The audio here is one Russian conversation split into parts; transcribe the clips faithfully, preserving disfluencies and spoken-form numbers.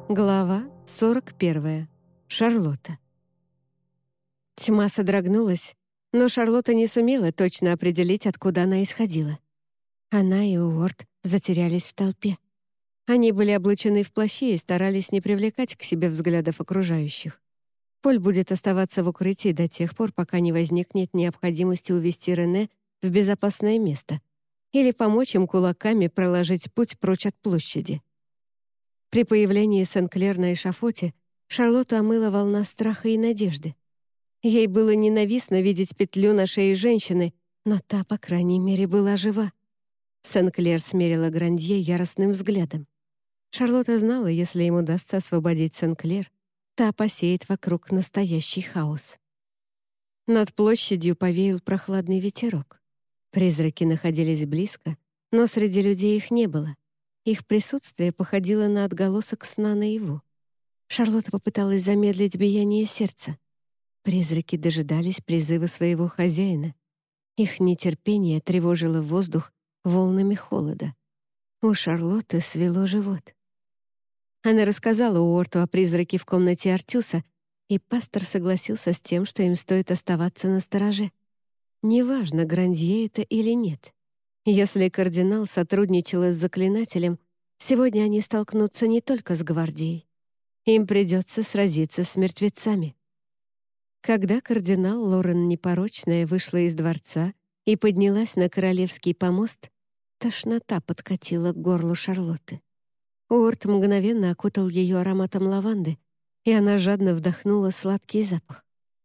Глава сорок первая. Шарлотта. Тьма содрогнулась, но Шарлотта не сумела точно определить, откуда она исходила. Она и Уорд затерялись в толпе. Они были облачены в плащи и старались не привлекать к себе взглядов окружающих. Поль будет оставаться в укрытии до тех пор, пока не возникнет необходимости увести Рене в безопасное место или помочь им кулаками проложить путь прочь от площади. При появлении Сен-Клер на эшафоте Шарлотту омыла волна страха и надежды. Ей было ненавистно видеть петлю на шее женщины, но та, по крайней мере, была жива. Сен-Клер смерила Грандье яростным взглядом. Шарлотта знала, если им удастся освободить Сен-Клер, та посеет вокруг настоящий хаос. Над площадью повеял прохладный ветерок. Призраки находились близко, но среди людей их не было. Их присутствие походило на отголосок сна наяву. Шарлотта попыталась замедлить биение сердца. Призраки дожидались призыва своего хозяина. Их нетерпение тревожило воздух волнами холода. У Шарлотты свело живот. Она рассказала Уорту о призраке в комнате Артюса, и пастор согласился с тем, что им стоит оставаться настороже. Неважно, Грандье это или нет. Если кардинал сотрудничал с заклинателем, сегодня они столкнутся не только с гвардией. Им придется сразиться с мертвецами. Когда кардинал Лорен Непорочная вышла из дворца и поднялась на королевский помост, тошнота подкатила к горлу Шарлотты. Уорд мгновенно окутал ее ароматом лаванды, и она жадно вдохнула сладкий запах.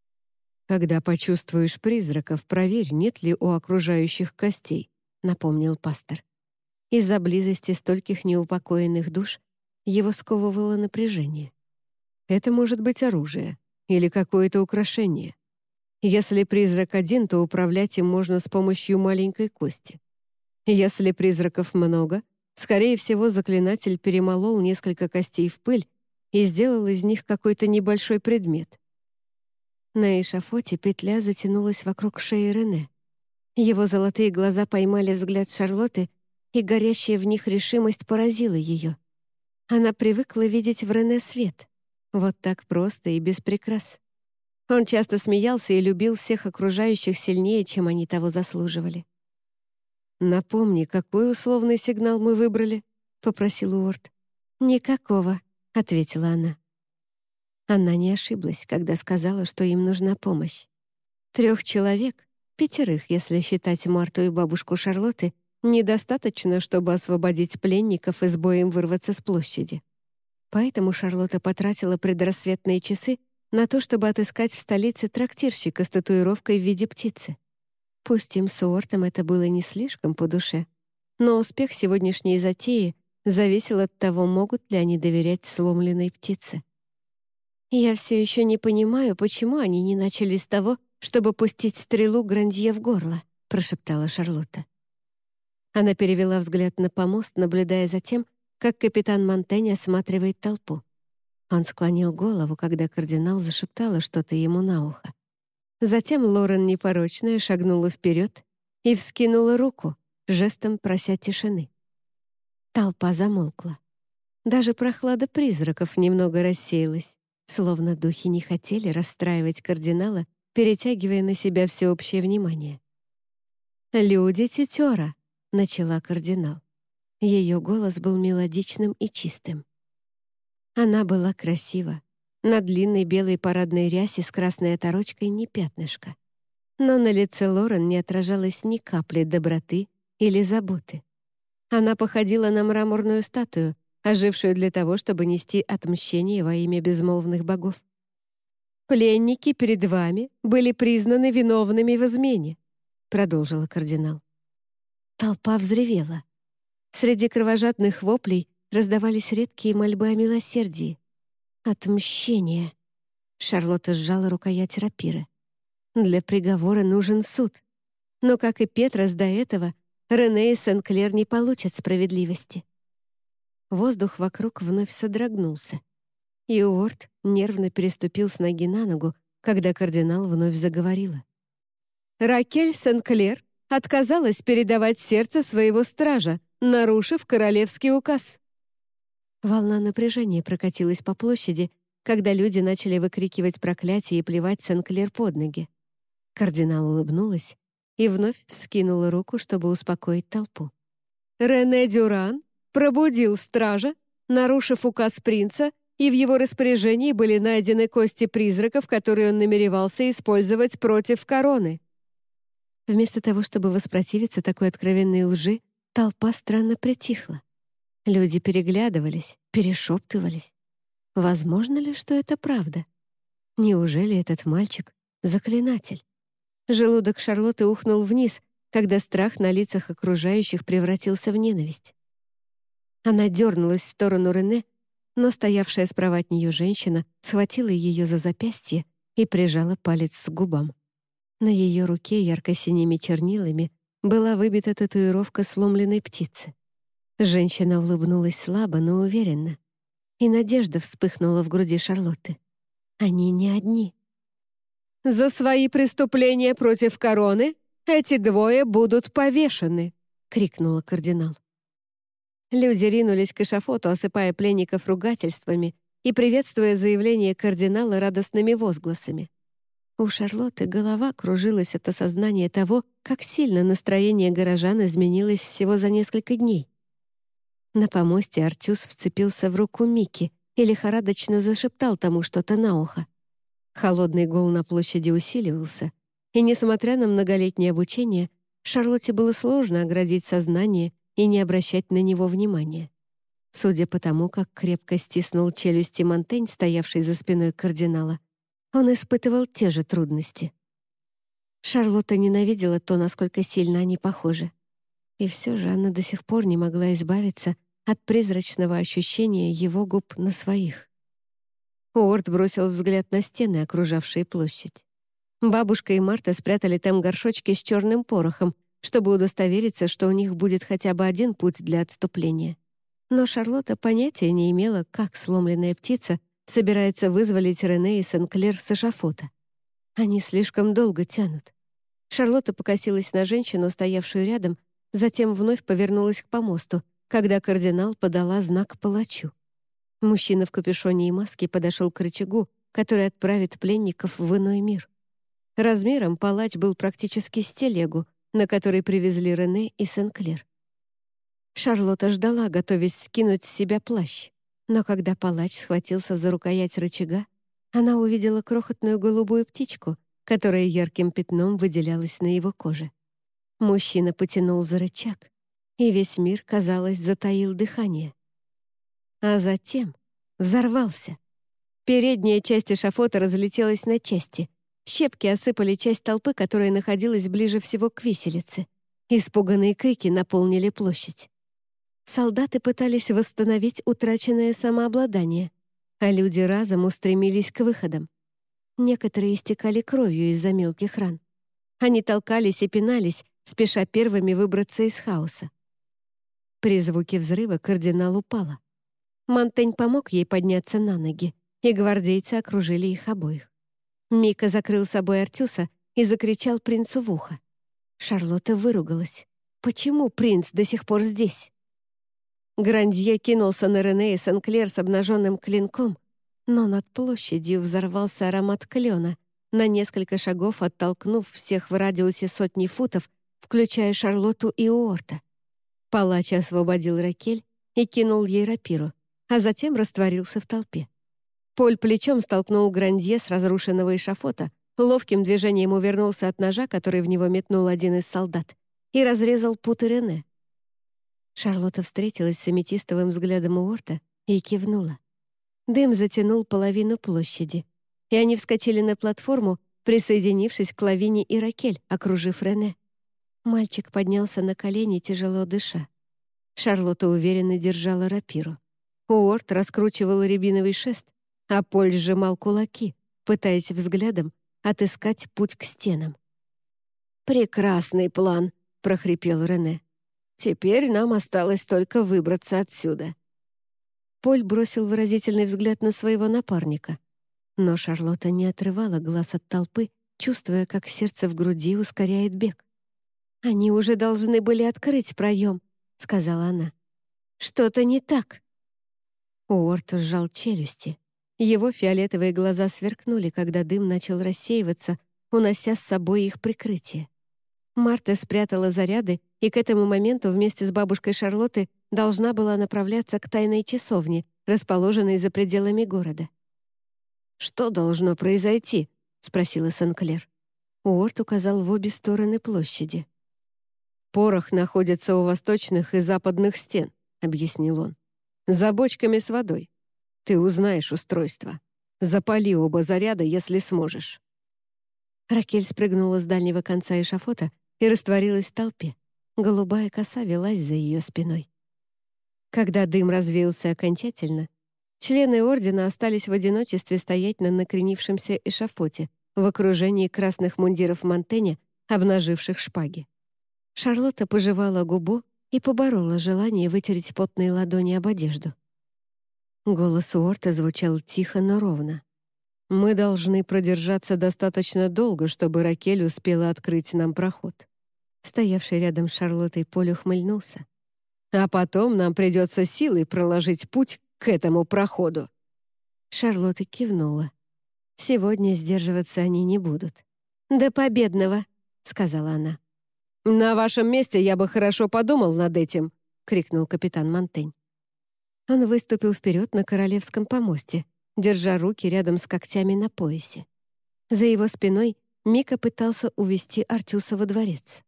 «Когда почувствуешь призраков, проверь, нет ли у окружающих костей», — напомнил пастор. Из-за близости стольких неупокоенных душ его сковывало напряжение. Это может быть оружие или какое-то украшение. Если призрак один, то управлять им можно с помощью маленькой кости. Если призраков много, скорее всего, заклинатель перемолол несколько костей в пыль и сделал из них какой-то небольшой предмет. На эшафоте петля затянулась вокруг шеи Рене. Его золотые глаза поймали взгляд Шарлотты, и горящая в них решимость поразила ее. Она привыкла видеть в Рене свет. Вот так просто и без прикрас. Он часто смеялся и любил всех окружающих сильнее, чем они того заслуживали. «Напомни, какой условный сигнал мы выбрали?» — попросил Уорд. «Никакого», — ответила она. Она не ошиблась, когда сказала, что им нужна помощь. Трех человек, пятерых, если считать Марту и бабушку Шарлотты, недостаточно, чтобы освободить пленников и с боем вырваться с площади. Поэтому Шарлотта потратила предрассветные часы на то, чтобы отыскать в столице трактирщика с татуировкой в виде птицы. Пусть им с Уортом это было не слишком по душе, но успех сегодняшней затеи зависел от того, могут ли они доверять сломленной птице. «Я все еще не понимаю, почему они не начали с того, чтобы пустить стрелу Грандье в горло», — прошептала Шарлотта. Она перевела взгляд на помост, наблюдая за тем, как капитан Монтень осматривает толпу. Он склонил голову, когда кардинал зашептала что-то ему на ухо. Затем Лорен Непорочная шагнула вперед и вскинула руку, жестом прося тишины. Толпа замолкла. Даже прохлада призраков немного рассеялась, словно духи не хотели расстраивать кардинала, перетягивая на себя всеобщее внимание. «Люди Тетера», — начала кардинал. Ее голос был мелодичным и чистым. Она была красива. На длинной белой парадной рясе с красной оторочкой ни пятнышка. Но на лице Лорен не отражалось ни капли доброты или заботы. Она походила на мраморную статую, ожившую для того, чтобы нести отмщение во имя безмолвных богов. «Пленники перед вами были признаны виновными в измене», — продолжила кардинал. Толпа взревела. Среди кровожадных воплей раздавались редкие мольбы о милосердии. Отмщение. Шарлотта сжала рукоять рапиры. Для приговора нужен суд. Но, как и Петрос до этого, Рене и Сен-Клер не получат справедливости. Воздух вокруг вновь содрогнулся. И Уорд нервно переступил с ноги на ногу, когда кардинал вновь заговорила. «Ракель Сен-Клер отказалась передавать сердце своего стража, нарушив королевский указ». Волна напряжения прокатилась по площади, когда люди начали выкрикивать проклятия и плевать Сен-Клер под ноги. Кардинал улыбнулась и вновь вскинула руку, чтобы успокоить толпу. Рене Дюран пробудил стража, нарушив указ принца, и в его распоряжении были найдены кости призраков, которые он намеревался использовать против короны. Вместо того, чтобы воспротивиться такой откровенной лжи, толпа странно притихла. Люди переглядывались, перешептывались. Возможно ли, что это правда? Неужели этот мальчик — заклинатель? Желудок Шарлотты ухнул вниз, когда страх на лицах окружающих превратился в ненависть. Она дернулась в сторону Рене, но стоявшая справа от нее женщина схватила ее за запястье и прижала палец к губам. На ее руке ярко-синими чернилами была выбита татуировка сломленной птицы. Женщина улыбнулась слабо, но уверенно, и надежда вспыхнула в груди Шарлотты. Они не одни. «За свои преступления против короны эти двое будут повешены!» — крикнула кардинал. Люди ринулись к эшафоту, осыпая пленников ругательствами и приветствуя заявление кардинала радостными возгласами. У Шарлотты голова кружилась от осознания того, как сильно настроение горожан изменилось всего за несколько дней. На помосте Артюс вцепился в руку Микки и лихорадочно зашептал тому что-то на ухо. Холодный гул на площади усиливался, и, несмотря на многолетнее обучение, Шарлотте было сложно оградить сознание и не обращать на него внимания. Судя по тому, как крепко стиснул челюсти Монтень, стоявший за спиной кардинала, он испытывал те же трудности. Шарлотта ненавидела то, насколько сильно они похожи. И все же она до сих пор не могла избавиться от призрачного ощущения его губ на своих. Уорд бросил взгляд на стены, окружавшие площадь. Бабушка и Марта спрятали там горшочки с черным порохом, чтобы удостовериться, что у них будет хотя бы один путь для отступления. Но Шарлотта понятия не имела, как сломленная птица собирается вызволить Рене и Сен-Клер с эшафота. Они слишком долго тянут. Шарлотта покосилась на женщину, стоявшую рядом, затем вновь повернулась к помосту, когда кардинал подала знак палачу. Мужчина в капюшоне и маске подошел к рычагу, который отправит пленников в иной мир. Размером палач был практически с телегу, на которой привезли Рене и Сен-Клер. Шарлотта ждала, готовясь скинуть с себя плащ, но когда палач схватился за рукоять рычага, она увидела крохотную голубую птичку, которая ярким пятном выделялась на его коже. Мужчина потянул за рычаг, и весь мир, казалось, затаил дыхание. А затем взорвался. Передняя часть эшафота разлетелась на части. Щепки осыпали часть толпы, которая находилась ближе всего к виселице. Испуганные крики наполнили площадь. Солдаты пытались восстановить утраченное самообладание, а люди разом устремились к выходам. Некоторые истекали кровью из-за мелких ран. Они толкались и пинались, спеша первыми выбраться из хаоса. При звуке взрыва кардинал упала. Монтень помог ей подняться на ноги, и гвардейцы окружили их обоих. Мика закрыл собой Артюса и закричал принцу в ухо. Шарлотта выругалась. Почему принц до сих пор здесь? Грандье кинулся на Рене и Сен-Клер с обнаженным клинком, но над площадью взорвался аромат клена, на несколько шагов оттолкнув всех в радиусе сотни футов, включая Шарлотту и Уорта. Палач освободил Ракель и кинул ей рапиру, а затем растворился в толпе. Поль плечом столкнул Грандье с разрушенного эшафота, ловким движением увернулся от ножа, который в него метнул один из солдат, и разрезал путы Рене. Шарлотта встретилась с аметистовым взглядом Уорта и кивнула. Дым затянул половину площади, и они вскочили на платформу, присоединившись к Лавине и Ракель, окружив Рене. Мальчик поднялся на колени, тяжело дыша. Шарлотта уверенно держала рапиру. Уорт раскручивал рябиновый шест, а Поль сжимал кулаки, пытаясь взглядом отыскать путь к стенам. «Прекрасный план», — прохрипел Рене. «Теперь нам осталось только выбраться отсюда». Поль бросил выразительный взгляд на своего напарника. Но Шарлотта не отрывала глаз от толпы, чувствуя, как сердце в груди ускоряет бег. «Они уже должны были открыть проем», — сказала она. «Что-то не так». Уорт сжал челюсти. Его фиолетовые глаза сверкнули, когда дым начал рассеиваться, унося с собой их прикрытие. Марта спрятала заряды и к этому моменту вместе с бабушкой Шарлотты должна была направляться к тайной часовне, расположенной за пределами города. «Что должно произойти?» — спросила Сен-Клер. Уорт указал в обе стороны площади. «Порох находится у восточных и западных стен», — объяснил он. «За бочками с водой. Ты узнаешь устройство. Запали оба заряда, если сможешь». Ракель спрыгнула с дальнего конца эшафота и растворилась в толпе. Голубая коса велась за ее спиной. Когда дым развеялся окончательно, члены ордена остались в одиночестве стоять на накренившемся эшафоте в окружении красных мундиров Монтэня, обнаживших шпаги. Шарлотта пожевала губу и поборола желание вытереть потные ладони об одежду. Голос Уорта звучал тихо, но ровно. «Мы должны продержаться достаточно долго, чтобы Ракель успела открыть нам проход». Стоявший рядом с Шарлоттой Поль ухмыльнулся. «А потом нам придется силой проложить путь к этому проходу». Шарлотта кивнула. Сегодня сдерживаться они не будут. «До победного», — сказала она. «На вашем месте я бы хорошо подумал над этим», — крикнул капитан Монтень. Он выступил вперед на королевском помосте, держа руки рядом с когтями на поясе. За его спиной Мика пытался увести Артюса во дворец.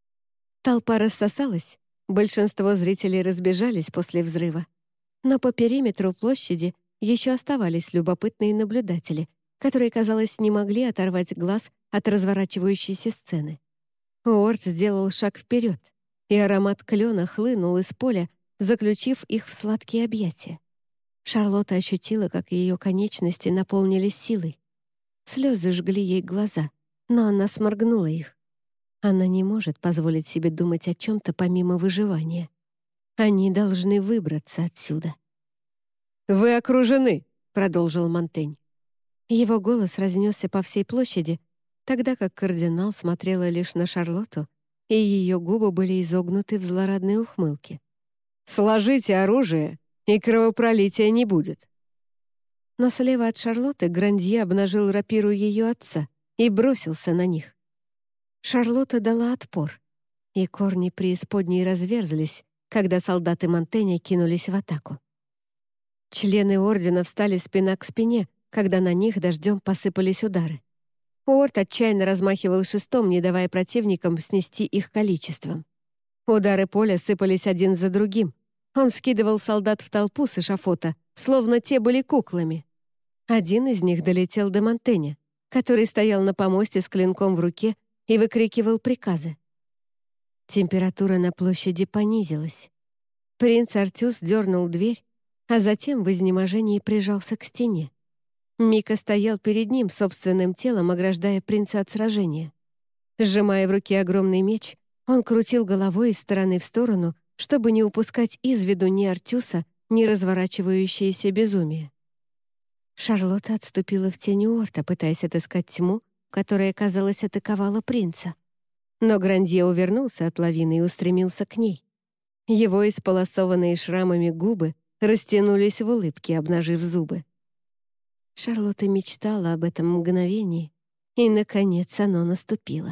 Толпа рассосалась, большинство зрителей разбежались после взрыва. Но по периметру площади еще оставались любопытные наблюдатели, которые, казалось, не могли оторвать глаз от разворачивающейся сцены. Уорт сделал шаг вперед, и аромат клена хлынул из поля, заключив их в сладкие объятия. Шарлотта ощутила, как ее конечности наполнились силой. Слезы жгли ей глаза, но она сморгнула их. Она не может позволить себе думать о чем-то помимо выживания. Они должны выбраться отсюда. «Вы окружены», — продолжил Монтень. Его голос разнесся по всей площади, тогда как кардинал смотрела лишь на Шарлотту, и ее губы были изогнуты в злорадной ухмылке. «Сложите оружие, и кровопролития не будет». Но слева от Шарлотты Грандье обнажил рапиру ее отца и бросился на них. Шарлотта дала отпор, и корни преисподней разверзлись, когда солдаты Монтэня кинулись в атаку. Члены ордена встали спина к спине, когда на них дождем посыпались удары. Уорт отчаянно размахивал шестом, не давая противникам снести их количеством. Удары Поля сыпались один за другим. Он скидывал солдат в толпу с эшафота, словно те были куклами. Один из них долетел до Монтэня, который стоял на помосте с клинком в руке и выкрикивал приказы. Температура на площади понизилась. Принц Артюс дернул дверь, а затем в изнеможении прижался к стене. Мика стоял перед ним, собственным телом ограждая принца от сражения. Сжимая в руке огромный меч, он крутил головой из стороны в сторону, чтобы не упускать из виду ни Артюса, ни разворачивающееся безумие. Шарлотта отступила в тень Уорта, пытаясь отыскать тьму, которая, казалось, атаковала принца. Но Грандье увернулся от лавины и устремился к ней. Его исполосованные шрамами губы растянулись в улыбке, обнажив зубы. Шарлотта мечтала об этом мгновении, и, наконец, оно наступило.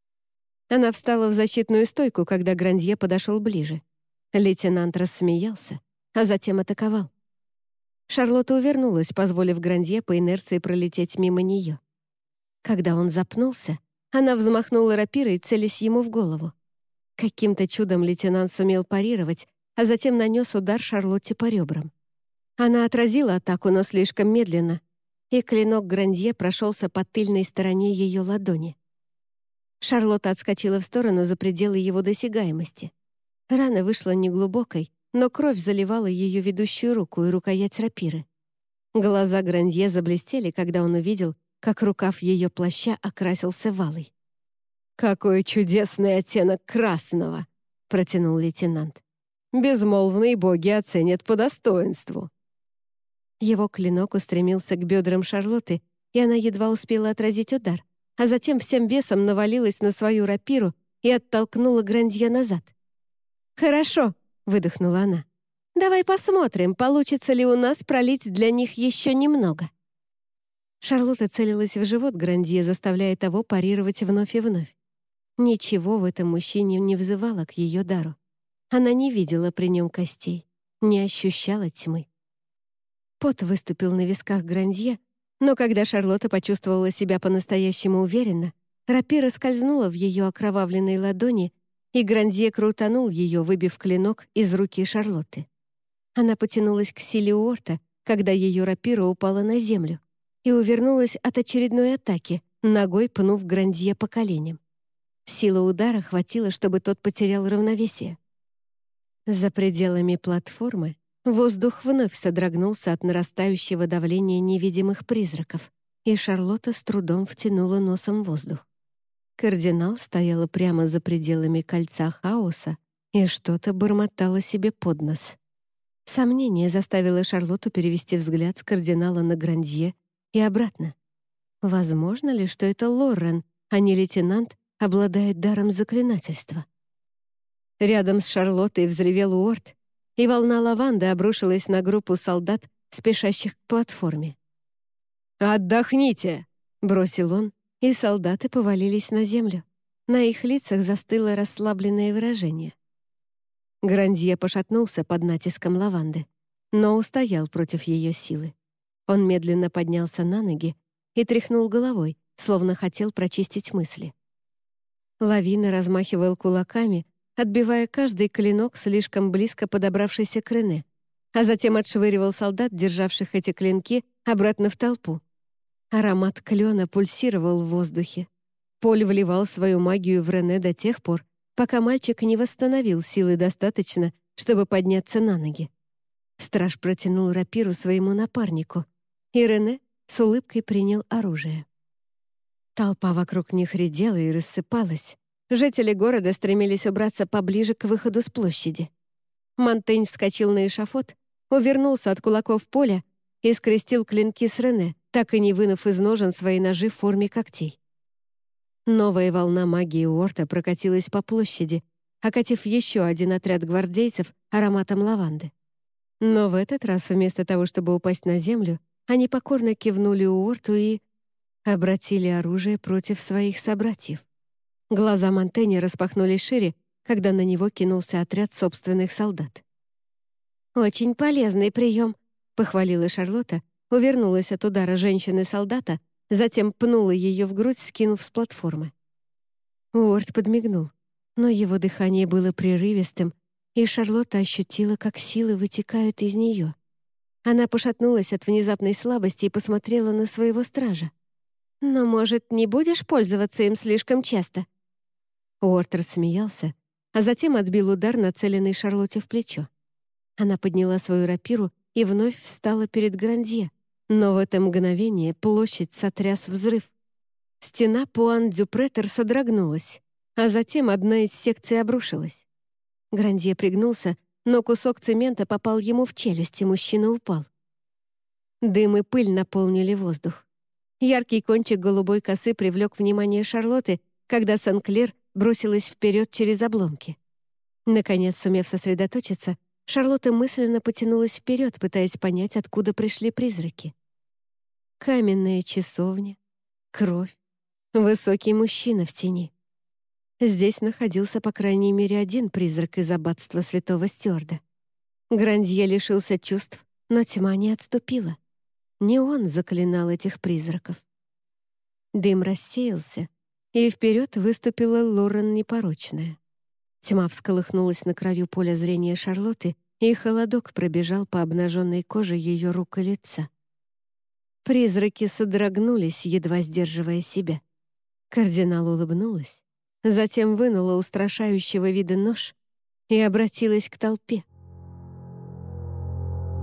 Она встала в защитную стойку, когда Грандье подошел ближе. Лейтенант рассмеялся, а затем атаковал. Шарлотта увернулась, позволив Грандье по инерции пролететь мимо нее. Когда он запнулся, она взмахнула рапирой, целясь ему в голову. Каким-то чудом лейтенант сумел парировать, а затем нанес удар Шарлотте по ребрам. Она отразила атаку, но слишком медленно, и клинок Грандье прошелся по тыльной стороне ее ладони. Шарлотта отскочила в сторону за пределы его досягаемости. Рана вышла неглубокой, но кровь заливала ее ведущую руку и рукоять рапиры. Глаза Грандье заблестели, когда он увидел, как рукав ее плаща окрасился валой. «Какой чудесный оттенок красного!» — протянул лейтенант. «Безмолвные боги оценят по достоинству». Его клинок устремился к бедрам Шарлотты, и она едва успела отразить удар, а затем всем весом навалилась на свою рапиру и оттолкнула Грандье назад. «Хорошо», — выдохнула она. Давай посмотрим, получится ли у нас пролить для них еще немного». Шарлотта целилась в живот Грандье, заставляя того парировать вновь и вновь. Ничего в этом мужчине не взывало к ее дару. Она не видела при нем костей, не ощущала тьмы. Пот выступил на висках Грандье, но когда Шарлотта почувствовала себя по-настоящему уверенно, рапира скользнула в ее окровавленной ладони, и Грандье крутанул ее, выбив клинок из руки Шарлотты. Она потянулась к силе Уорта, когда ее рапира упала на землю, и увернулась от очередной атаки, ногой пнув Грандье по коленям. Сила удара хватило, чтобы тот потерял равновесие. За пределами платформы воздух вновь содрогнулся от нарастающего давления невидимых призраков, и Шарлотта с трудом втянула носом воздух. Кардинал стояла прямо за пределами кольца хаоса и что-то бормотала себе под нос. Сомнение заставило Шарлотту перевести взгляд с кардинала на Грандье и обратно. Возможно ли, что это Лоррен, а не лейтенант, обладает даром заклинательства? Рядом с Шарлоттой взревел Уорт, и волна лаванды обрушилась на группу солдат, спешащих к платформе. «Отдохните!» — бросил он, и солдаты повалились на землю. На их лицах застыло расслабленное выражение. Грандье пошатнулся под натиском лаванды, но устоял против ее силы. Он медленно поднялся на ноги и тряхнул головой, словно хотел прочистить мысли. Лавина размахивал кулаками, отбивая каждый клинок, слишком близко подобравшийся к Рене, а затем отшвыривал солдат, державших эти клинки, обратно в толпу. Аромат клена пульсировал в воздухе. Поль вливал свою магию в Рене до тех пор, пока мальчик не восстановил силы достаточно, чтобы подняться на ноги. Страж протянул рапиру своему напарнику, и Рене с улыбкой принял оружие. Толпа вокруг них редела и рассыпалась. Жители города стремились убраться поближе к выходу с площади. Монтень вскочил на эшафот, увернулся от кулаков Поля и скрестил клинки с Рене, так и не вынув из ножен свои ножи в форме когтей. Новая волна магии Уорта прокатилась по площади, окатив еще один отряд гвардейцев ароматом лаванды. Но в этот раз, вместо того, чтобы упасть на землю, они покорно кивнули Уорту и обратили оружие против своих собратьев. Глаза Монтэня распахнулись шире, когда на него кинулся отряд собственных солдат. «Очень полезный прием», — похвалила Шарлотта, увернулась от удара женщины-солдата, затем пнула ее в грудь, скинув с платформы. Уорт подмигнул, но его дыхание было прерывистым, и Шарлотта ощутила, как силы вытекают из нее. Она пошатнулась от внезапной слабости и посмотрела на своего стража. «Но, может, не будешь пользоваться им слишком часто?» Уорт рассмеялся, а затем отбил удар, нацеленный Шарлотте в плечо. Она подняла свою рапиру и вновь встала перед Грандье, но в это мгновение площадь сотряс взрыв. Стена Пуан-дю-Претер содрогнулась, а затем одна из секций обрушилась. Грандье пригнулся, но кусок цемента попал ему в челюсть, и мужчина упал. Дым и пыль наполнили воздух. Яркий кончик голубой косы привлек внимание Шарлотты, когда Сен-Клер бросилась вперед через обломки. Наконец, сумев сосредоточиться, Шарлотта мысленно потянулась вперед, пытаясь понять, откуда пришли призраки. Каменная часовня, кровь, высокий мужчина в тени. Здесь находился, по крайней мере, один призрак из аббатства святого Стюарда. Грандье лишился чувств, но тьма не отступила. Не он заклинал этих призраков. Дым рассеялся, и вперед выступила Лоррен Непорочная. Тьма всколыхнулась на краю поля зрения Шарлотты, и холодок пробежал по обнаженной коже ее рук и лица. Призраки содрогнулись, едва сдерживая себя. Кардинал улыбнулась, затем вынула устрашающего вида нож и обратилась к толпе.